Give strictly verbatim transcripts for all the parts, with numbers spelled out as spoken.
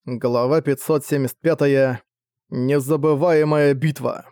Глава пятьсот семьдесят пять. Незабываемая битва.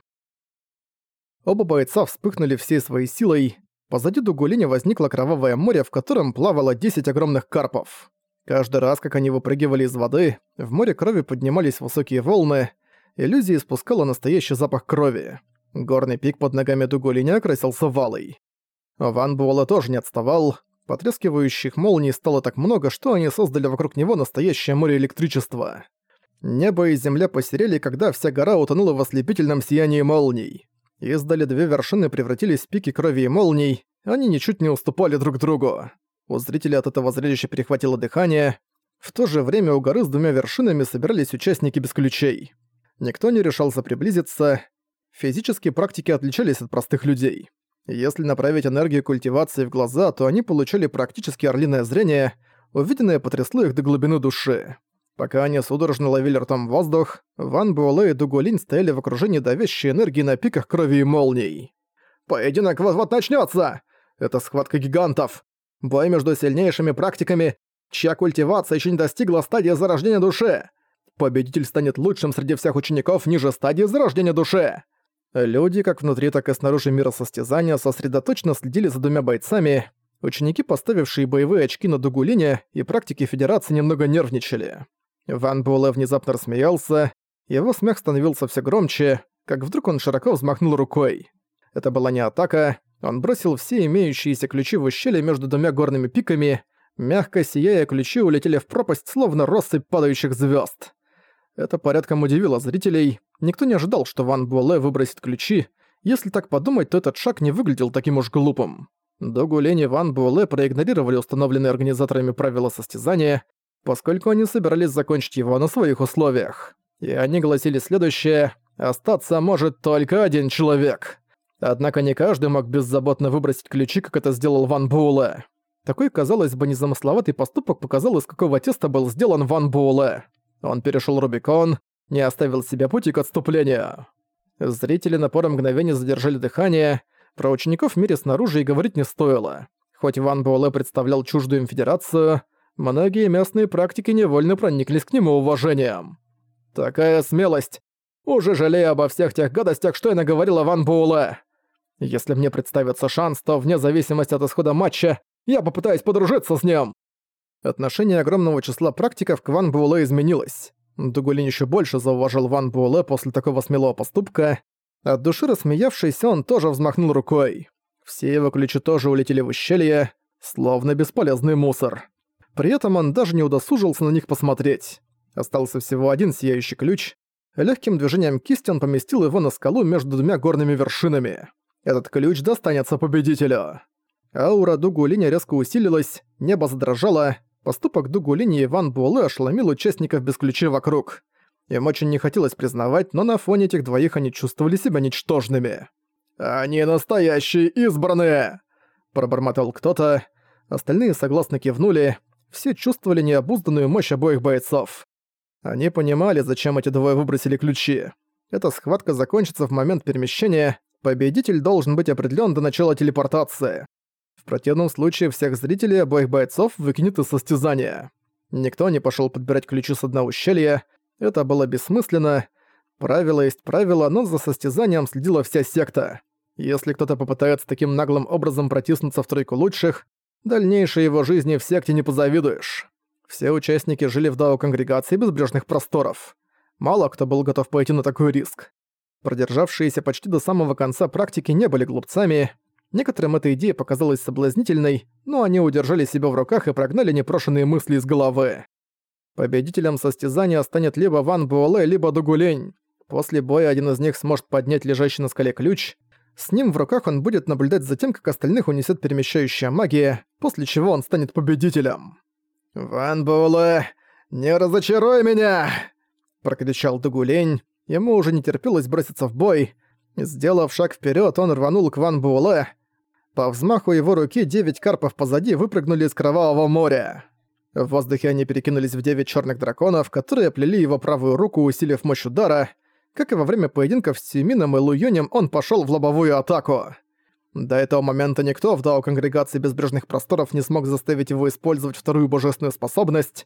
Оба бойца вспыхнули всей своей силой. Позади Дугулиня возникло кровавое море, в котором плавало десять огромных карпов. Каждый раз, как они выпрыгивали из воды, в море крови поднимались высокие волны. Иллюзия испускала настоящий запах крови. Горный пик под ногами Дугулиня окрасился валой. Ван Буэлэ тоже не отставал. Потрескивающих молний стало так много, что они создали вокруг него настоящее море электричества. Небо и земля посерели, когда вся гора утонула в ослепительном сиянии молний. Издали две вершины превратились в пики крови и молний, они ничуть не уступали друг другу. У зрителей от этого зрелища перехватило дыхание. В то же время у горы с двумя вершинами собирались участники без ключей. Никто не решался приблизиться. Физические практики отличались от простых людей. Если направить энергию культивации в глаза, то они получали практически орлиное зрение, увиденное потрясло их до глубины души. Пока они судорожно ловили ртом воздух, Ван Буэлэ и Дугулинь стояли в окружении давящей энергии на пиках крови и молний. «Поединок вот-вот начнётся! Это схватка гигантов! Бой между сильнейшими практиками, чья культивация ещё не достигла стадии зарождения души! Победитель станет лучшим среди всех учеников ниже стадии зарождения души!» Люди, как внутри, так и снаружи мира состязания, сосредоточенно следили за двумя бойцами. Ученики, поставившие боевые очки на Дугулиня, и практики Федерации немного нервничали. Ван Буэлэ внезапно рассмеялся, его смех становился все громче, как вдруг он широко взмахнул рукой. Это была не атака, он бросил все имеющиеся ключи в ущелье между двумя горными пиками, мягко сияя, ключи улетели в пропасть, словно россыпь падающих звезд. Это порядком удивило зрителей. Никто не ожидал, что Ван Буэлэ выбросит ключи. Если так подумать, то этот шаг не выглядел таким уж глупым. Дугулинь и Ван Буэлэ проигнорировали установленные организаторами правила состязания, поскольку они собирались закончить его на своих условиях. И они гласили следующее: «Остаться может только один человек». Однако не каждый мог беззаботно выбросить ключи, как это сделал Ван Буэлэ. Такой, казалось бы, незамысловатый поступок показал, из какого теста был сделан Ван Буэлэ. Он перешёл Рубикон, не оставил себе пути к отступлению. Зрители на пару мгновений задержали дыхание. Про учеников в мире снаружи и говорить не стоило. Хоть Ван Буэлэ представлял чуждую им федерацию, многие местные практики невольно прониклись к нему уважением. Такая смелость! Уже жалею обо всех тех гадостях, что я наговорил о Ван Буэлэ. Если мне представится шанс, то вне зависимости от исхода матча, я попытаюсь подружиться с ним. Отношение огромного числа практиков к Ван Буэлэ изменилось. Дугулинь ещё больше зауважил Ван Буэлэ после такого смелого поступка. От души рассмеявшись, он тоже взмахнул рукой. Все его ключи тоже улетели в ущелье, словно бесполезный мусор. При этом он даже не удосужился на них посмотреть. Остался всего один сияющий ключ. Лёгким движением кисти он поместил его на скалу между двумя горными вершинами. Этот ключ достанется победителю. Аура Дугулиня резко усилилась, небо задрожало. Поступок Дугулиня и Ван Буэлэ ошеломил участников без ключей вокруг. Им очень не хотелось признавать, но на фоне этих двоих они чувствовали себя ничтожными. «Они настоящие избранные!» – пробормотал кто-то. Остальные согласно кивнули. Все чувствовали необузданную мощь обоих бойцов. Они понимали, зачем эти двое выбросили ключи. Эта схватка закончится в момент перемещения. Победитель должен быть определён до начала телепортации. В противном случае всех зрителей обоих бойцов выкинет из состязания. Никто не пошёл подбирать ключи с дна ущелья. Это было бессмысленно. Правило есть правило, но за состязанием следила вся секта. Если кто-то попытается таким наглым образом протиснуться в тройку лучших, дальнейшей его жизни в секте не позавидуешь. Все участники жили в дао-конгрегации безбрежных просторов. Мало кто был готов пойти на такой риск. Продержавшиеся почти до самого конца практики не были глупцами. Некоторым эта идея показалась соблазнительной, но они удержали себя в руках и прогнали непрошенные мысли из головы. Победителем состязания станет либо Ван Буэлэ, либо Дугулинь. После боя один из них сможет поднять лежащий на скале ключ. С ним в руках он будет наблюдать за тем, как остальных унесет перемещающая магия, после чего он станет победителем. «Ван Буэлэ, не разочаруй меня!» – прокричал Дугулинь. Ему уже не терпелось броситься в бой. Сделав шаг вперед, он рванул к Ван Буэлэ. По взмаху его руки девять карпов позади выпрыгнули из Кровавого моря. В воздухе они перекинулись в девять черных драконов, которые оплели его правую руку, усилив мощь удара. Как и во время поединков с Сюмином и Луюнем, он пошел в лобовую атаку. До этого момента никто в дао Конгрегации Безбрежных Просторов не смог заставить его использовать вторую божественную способность.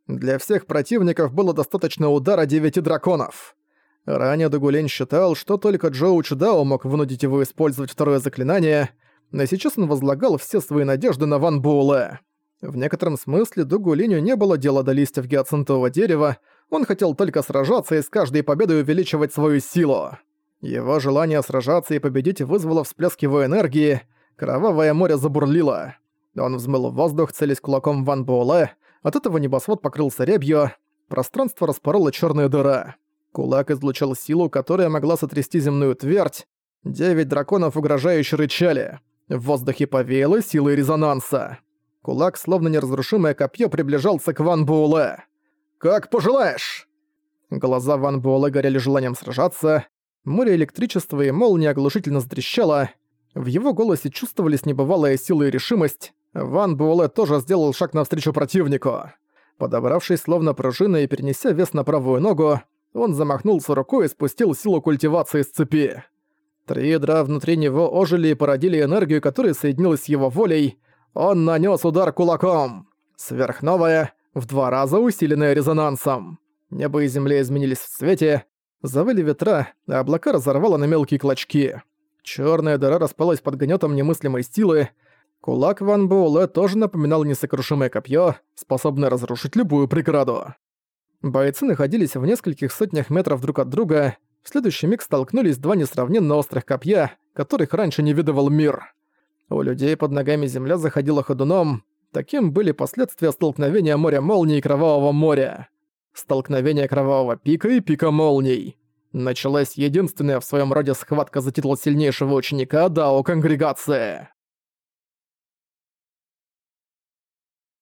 Для всех противников было достаточно удара девяти драконов. Ранее Дугулень считал, что только Джоу Чудао мог вынудить его использовать второе заклинание, но сейчас он возлагал все свои надежды на Ван Буэлэ. В некотором смысле Дугулиню не было дела до листьев гиацинтового дерева, он хотел только сражаться и с каждой победой увеличивать свою силу. Его желание сражаться и победить вызвало всплеск его энергии, кровавое море забурлило. Он взмыл в воздух, целясь кулаком Ван Буэлэ, от этого небосвод покрылся рябью, пространство распорола черная дыра. Кулак излучал силу, которая могла сотрясти земную твердь. Девять драконов угрожающе рычали. В воздухе повеяло силой резонанса. Кулак, словно неразрушимое копье, приближался к Ван Буэлэ. «Как пожелаешь!» Глаза Ван Буэлэ горели желанием сражаться. Море электричества и молнии оглушительно затрещало. В его голосе чувствовались небывалая сила и решимость. Ван Буэлэ тоже сделал шаг навстречу противнику. Подобравшись словно пружина и перенеся вес на правую ногу, он замахнулся рукой и спустил силу культивации с цепи. Три ядра внутри него ожили и породили энергию, которая соединилась с его волей. Он нанес удар кулаком. Сверхновая, в два раза усиленная резонансом. Небо и земля изменились в цвете, завыли ветра, а облака разорвало на мелкие клочки. Черная дыра распалась под гнетом немыслимой силы. Кулак Ван Буэлэ тоже напоминал несокрушимое копье, способное разрушить любую преграду. Бойцы находились в нескольких сотнях метров друг от друга. В следующий миг столкнулись два несравненно острых копья, которых раньше не видывал мир. У людей под ногами земля заходила ходуном. Таким были последствия столкновения моря молний и кровавого моря. Столкновение кровавого пика и пика молний. Началась единственная в своем роде схватка за титул сильнейшего ученика Дао Конгрегации.